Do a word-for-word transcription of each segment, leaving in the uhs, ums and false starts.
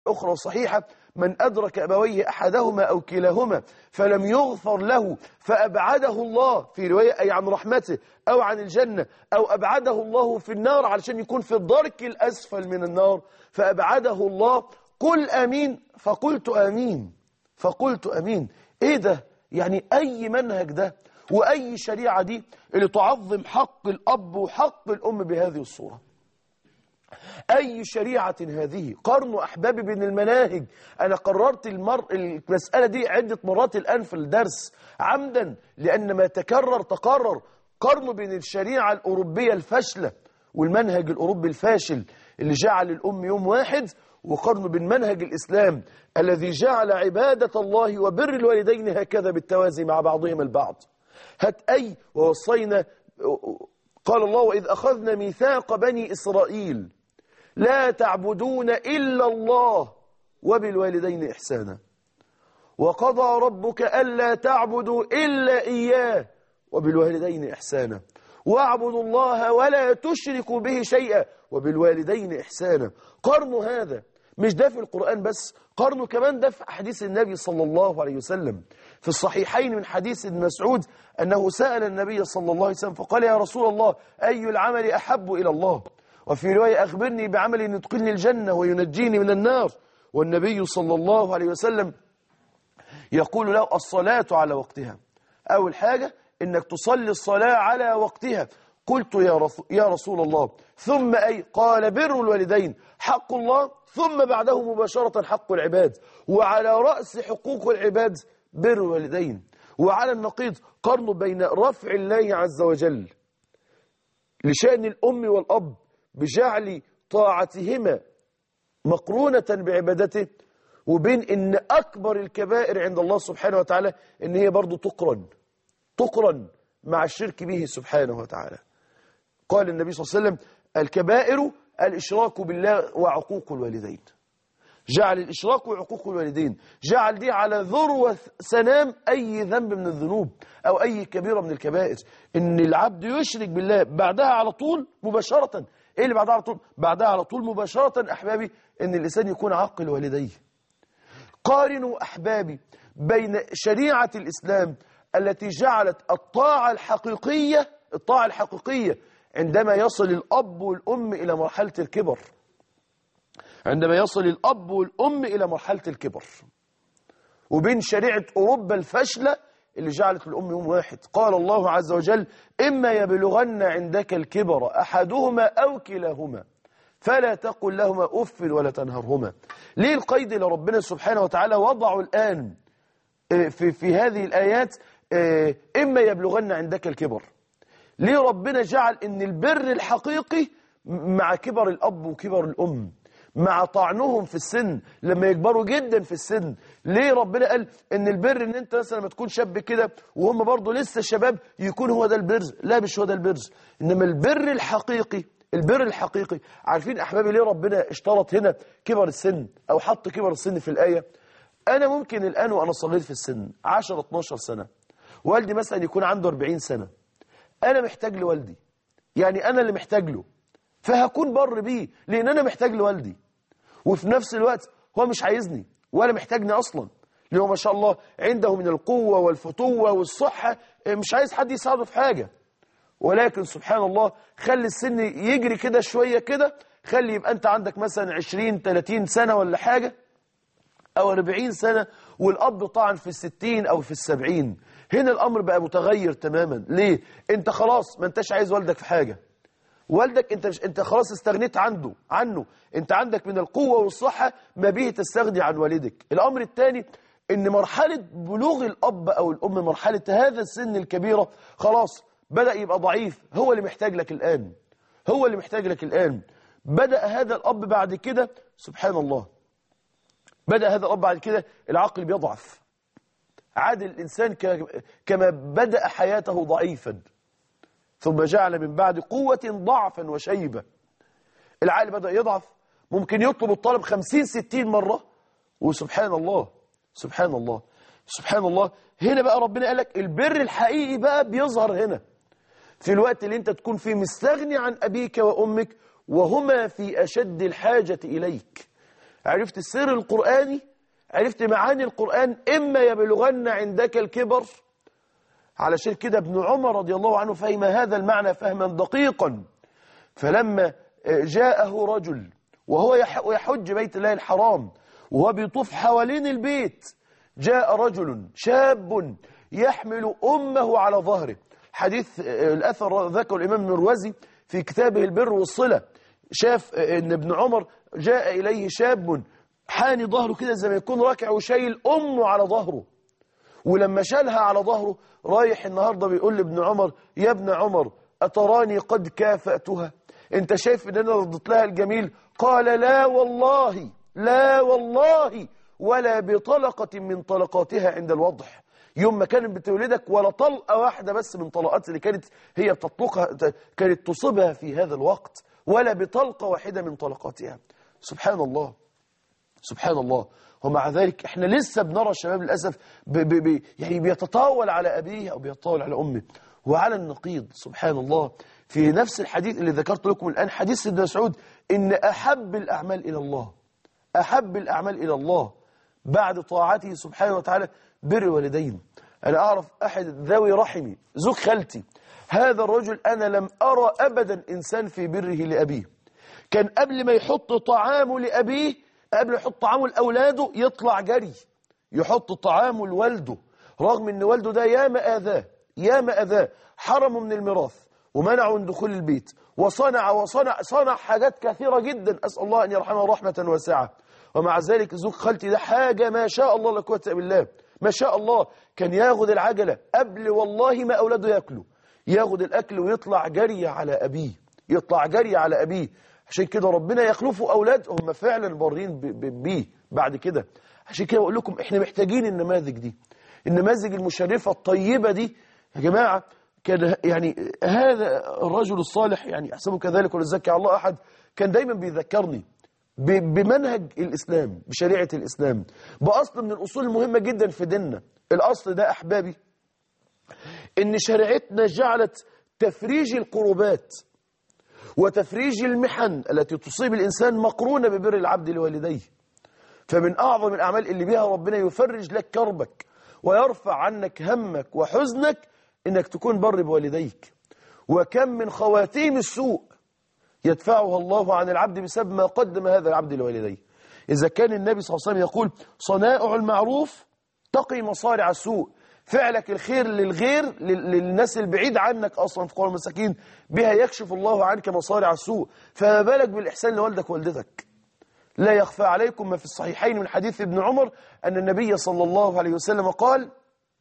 أخرى صحيحة: من أدرك أبويه أحدهما أو كلاهما فلم يغفر له فأبعده الله، في رواية أي عن رحمته أو عن الجنة، أو أبعده الله في النار علشان يكون في الدرك الأسفل من النار، فأبعده الله. قل آمين. فقلت آمين فقلت آمين. إيه ده؟ يعني أي منهج ده وأي شريعة دي اللي تعظم حق الأب وحق الأم بهذه الصورة؟ أي شريعة هذه؟ قارنوا أحبابي بين المناهج. أنا قررت المر... المسألة دي عدة مرات الآن في الدرس عمدا، لأن ما تكرر تقرر. قارنوا بين الشريعة الأوروبية الفاشلة والمنهج الأوروبي الفاشل اللي جعل الأم يوم واحد، وقارنوا بين منهج الإسلام الذي جعل عبادة الله وبر الوالدين هكذا بالتوازي مع بعضهم البعض. هات أي ووصينا، قال الله: وإذ أخذنا ميثاق بني إسرائيل لا تعبدون إلا الله وبالوالدين إحسانا وقضى ربك ألا تعبدوا إلا إياه وبالوالدين إحسانا واعبدوا الله ولا تشركوا به شيئا وبالوالدين إحسانا. قارنوا هذا، مش ده في القرآن بس، قارنوا كمان ده في أحاديث النبي صلى الله عليه وسلم. في الصحيحين من حديث ابن مسعود أنه سأل النبي صلى الله عليه وسلم فقال: يا رسول الله، أي العمل أحب إلى الله؟ وفي رواية: أخبرني بعمل يدخلني الجنة وينجيني من النار. والنبي صلى الله عليه وسلم يقول له: الصلاة على وقتها. أول حاجة إنك تصلي الصلاة على وقتها. قلت: يا رسول, يا رسول الله، ثم أي؟ قال: بر الوالدين حق الله، ثم بعده مباشرة حق العباد، وعلى رأس حقوق العباد بر الوالدين. وعلى النقيض قرن بين رفع الله عز وجل لشأن الأم والأب بجعل طاعتهما مقرونة بعبادته، وبين إن أكبر الكبائر عند الله سبحانه وتعالى إن هي برضو تقرن تقرن مع الشرك به سبحانه وتعالى. قال النبي صلى الله عليه وسلم: الكبائر الإشراك بالله وعقوق الوالدين. جعل الإشراك وعقوق الوالدين، جعل دي على ذروة سنام أي ذنب من الذنوب أو أي كبيرة من الكبائر، إن العبد يشرك بالله. بعدها على طول مباشرة، إيه اللي بعدها على طول؟ بعدها على طول مباشرة أحبابي إن الإنسان يكون عاقل والديه. قارنوا أحبابي بين شريعة الإسلام التي جعلت الطاعة الحقيقية الطاعة الحقيقية عندما يصل الأب والأم إلى مرحلة الكبر عندما يصل الأب والأم إلى مرحلة الكبر وبين شريعة أوروبا الفاشلة اللي جعلت الأم يوم واحد. قال الله عز وجل: إما يبلغن عندك الكبر أحدهما أو كلاهما فلا تقل لهما أف ولا تنهرهما. ليه القيد اللي ربنا سبحانه وتعالى وضعه الآن في, في هذه الآيات إما يبلغن عندك الكبر؟ ليه ربنا جعل إن البر الحقيقي مع كبر الأب وكبر الأم، مع طعنهم في السن لما يكبروا جدا في السن؟ ليه ربنا قال ان البر ان انت مثلا لما تكون شاب كده وهم برضه لسه شباب يكون هو ده البر؟ لا، مش هو ده البر. انما البر الحقيقي البر الحقيقي عارفين احبابي ليه ربنا اشترط هنا كبر السن او حط كبر السن في الآية؟ انا ممكن الآن وانا صغير في السن عشرة اتناشر سنة، والدي مثلا يكون عنده أربعين سنة، انا محتاج لوالدي، يعني انا اللي محتاج له، فهكون بر بيه لان انا محتاج لوالدي. وفي نفس الوقت هو مش عايزني ولا محتاجني اصلا، لانه ما شاء الله عنده من القوة والفتوة والصحة، مش عايز حد يساعده في حاجة. ولكن سبحان الله خلي السن يجري كده شوية كده، خلي يبقى انت عندك مثلا عشرين تلاتين سنة ولا حاجة او أربعين سنة، والاب طعن في الستين او في السبعين. هنا الامر بقى متغير تماما. ليه؟ انت خلاص ما انتش عايز والدك في حاجة. والدك انت مش انت خلاص استغنيت عنه عنه انت عندك من القوة والصحة ما به تستغني عن والدك. الامر الثاني ان مرحلة بلوغ الاب او الام، مرحلة هذا السن الكبيرة، خلاص بدأ يبقى ضعيف، هو اللي محتاج لك الآن هو اللي محتاج لك الآن. بدأ هذا الاب بعد كده سبحان الله بدأ هذا الاب بعد كده العقل بيضعف، عاد الإنسان كما بدأ حياته ضعيفا ثم جعل من بعد قوة ضعفا وشيبة. العقل بدأ يضعف، ممكن يطلب الطلب خمسين ستين مرة، وسبحان الله سبحان الله سبحان الله. هنا بقى ربنا قال لك البر الحقيقي بقى بيظهر هنا في الوقت اللي انت تكون فيه مستغني عن أبيك وأمك وهما في أشد الحاجة إليك. عرفت السر القرآني، عرفت معاني القرآن، إما يبلغن عندك الكبر. علشان كده ابن عمر رضي الله عنه فهم هذا المعنى فهما دقيقا، فلما جاءه رجل وهو يحج بيت الله الحرام وهو بيطوف حوالين البيت، جاء رجل شاب يحمل أمه على ظهره. حديث الأثر ذكر الإمام المروزي في كتابه البر والصلة، شاف ان ابن عمر جاء إليه شاب حاني ظهره كده زي ما يكون راكع وشايل أمه على ظهره، ولما شالها على ظهره رايح النهاردة بيقول لابن عمر: يا ابن عمر أتراني قد كافأتها؟ انت شايف ان انا ردت لها الجميل؟ قال: لا والله، لا والله، ولا بطلقة من طلقاتها عند الوضع. يوم ما كانت بتولدك ولا طلقة واحدة بس من طلقات اللي كانت هي بتطلقها كانت تصيبها في هذا الوقت، ولا بطلقة واحدة من طلقاتها. سبحان الله، سبحان الله. ومع ذلك احنا لسه بنرى الشباب للأسف بي بي يعني بيتطاول على أبيه أو بيتطاول على أمه. وعلى النقيض سبحان الله في نفس الحديث اللي ذكرت لكم الآن، حديث ابن مسعود، إن أحب الأعمال إلى الله، أحب الأعمال إلى الله بعد طاعته سبحانه وتعالى بر والدين. أنا أعرف أحد ذوي رحمي زوج خالتي، هذا الرجل أنا لم أرى أبدا إنسان في بره لأبيه. كان قبل ما يحط طعامه لأبيه، قبل ما يحط طعامه لأولاده يطلع جري يحط طعامه لوالده، رغم أن والده ده ياما آذاه ياما آذاه، حرمه من الميراث ومنعه من دخول البيت، وصنع وصنع صنع حاجات كثيرة جدا، أسأل الله أن يرحمه رحمة واسعة. ومع ذلك زوج خالتي ده حاجة ما شاء الله لا قوة إلا بالله، ما شاء الله، كان ياخد العجلة قبل والله ما أولاده يأكلوا، ياخد الأكل ويطلع جري على أبيه، يطلع جري على أبيه. عشان كده ربنا يخلفوا أولاد هم فعلا بارين بيه بعد كده. عشان كده بقول لكم احنا محتاجين النماذج دي، النماذج المشرفة الطيبة دي يا جماعة. كان يعني هذا الرجل الصالح يعني أحسبه كذلك ولا يزكي على الله أحد، كان دايما بيذكرني بمنهج الإسلام، بشريعة الإسلام، بأصل من الأصول المهمة جدا في ديننا. الأصل ده أحبابي إن شريعتنا جعلت تفريج القربات وتفريج المحن التي تصيب الإنسان مقرونة ببر العبد لوالديه. فمن أعظم الأعمال اللي بها ربنا يفرج لك كربك ويرفع عنك همك وحزنك إنك تكون بر بوالديك. وكم من خواتيم السوء يدفعها الله عن العبد بسبب ما قدم هذا العبد لوالديه. إذا كان النبي صلى الله عليه وسلم يقول: صنائع المعروف تقي مصارع السوء، فعلك الخير للغير للناس البعيد عنك أصلا في قول المساكين بها يكشف الله عنك مصارع السوء، فما بالك بالإحسان لوالدك ووالدتك. لا يخفى عليكم ما في الصحيحين من حديث ابن عمر أن النبي صلى الله عليه وسلم قال: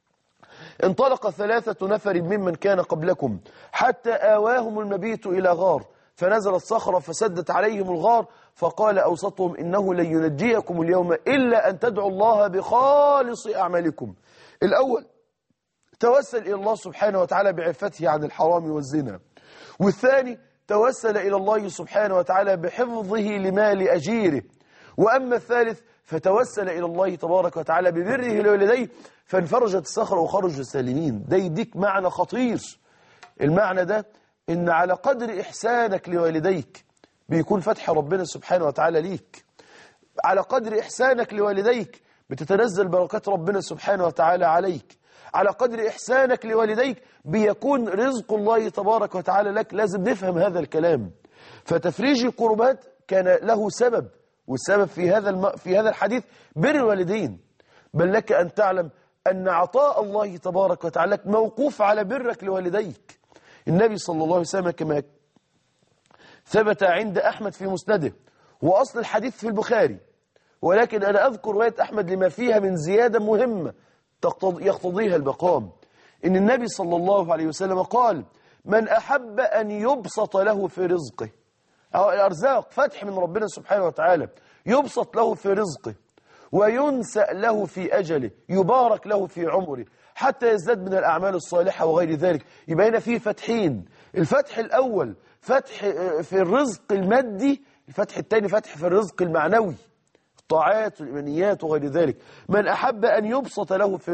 انطلق ثلاثة نفر ممن كان قبلكم حتى آواهم المبيت إلى غار، فنزلت صخرة فسدت عليهم الغار، فقال أوسطهم: إنه لن ينجيكم اليوم إلا أن تدعوا الله بخالص أعمالكم. الأول توسل إلى الله سبحانه وتعالى بعفته عن الحرام والزنا، والثاني توسل إلى الله سبحانه وتعالى بحفظه لمال أجيره، وأما الثالث فتوسل إلى الله تبارك وتعالى ببره لوالديه فانفرجت الصخرة وخرجوا سالمين. ده يديك معنى خطير. المعنى ده إن على قدر إحسانك لوالديك بيكون فتح ربنا سبحانه وتعالى ليك، على قدر إحسانك لوالديك بتتنزل بركات ربنا سبحانه وتعالى عليك، على قدر إحسانك لوالديك بيكون رزق الله تبارك وتعالى لك. لازم نفهم هذا الكلام. فتفريج القربات كان له سبب، والسبب في هذا الم... في هذا الحديث بر الوالدين. بل لك أن تعلم أن عطاء الله تبارك وتعالى لك موقوف على برك لوالديك. النبي صلى الله عليه وسلم كما ثبت عند أحمد في مسنده، وأصل الحديث في البخاري، ولكن أنا أذكر رواية أحمد لما فيها من زيادة مهمة يقتضيها المقام. إن النبي صلى الله عليه وسلم قال: من أحب أن يبسط له في رزقه، أو الأرزاق فتح من ربنا سبحانه وتعالى، يبسط له في رزقه وينسأ له في أجله، يبارك له في عمره حتى يزداد من الأعمال الصالحة وغير ذلك. يبقى هنا فيه فتحين: الفتح الأول فتح في الرزق المادي، الفتح الثاني فتح في الرزق المعنوي، الطاعات والإيمانيات وغير ذلك. من أحب أن يبسط له في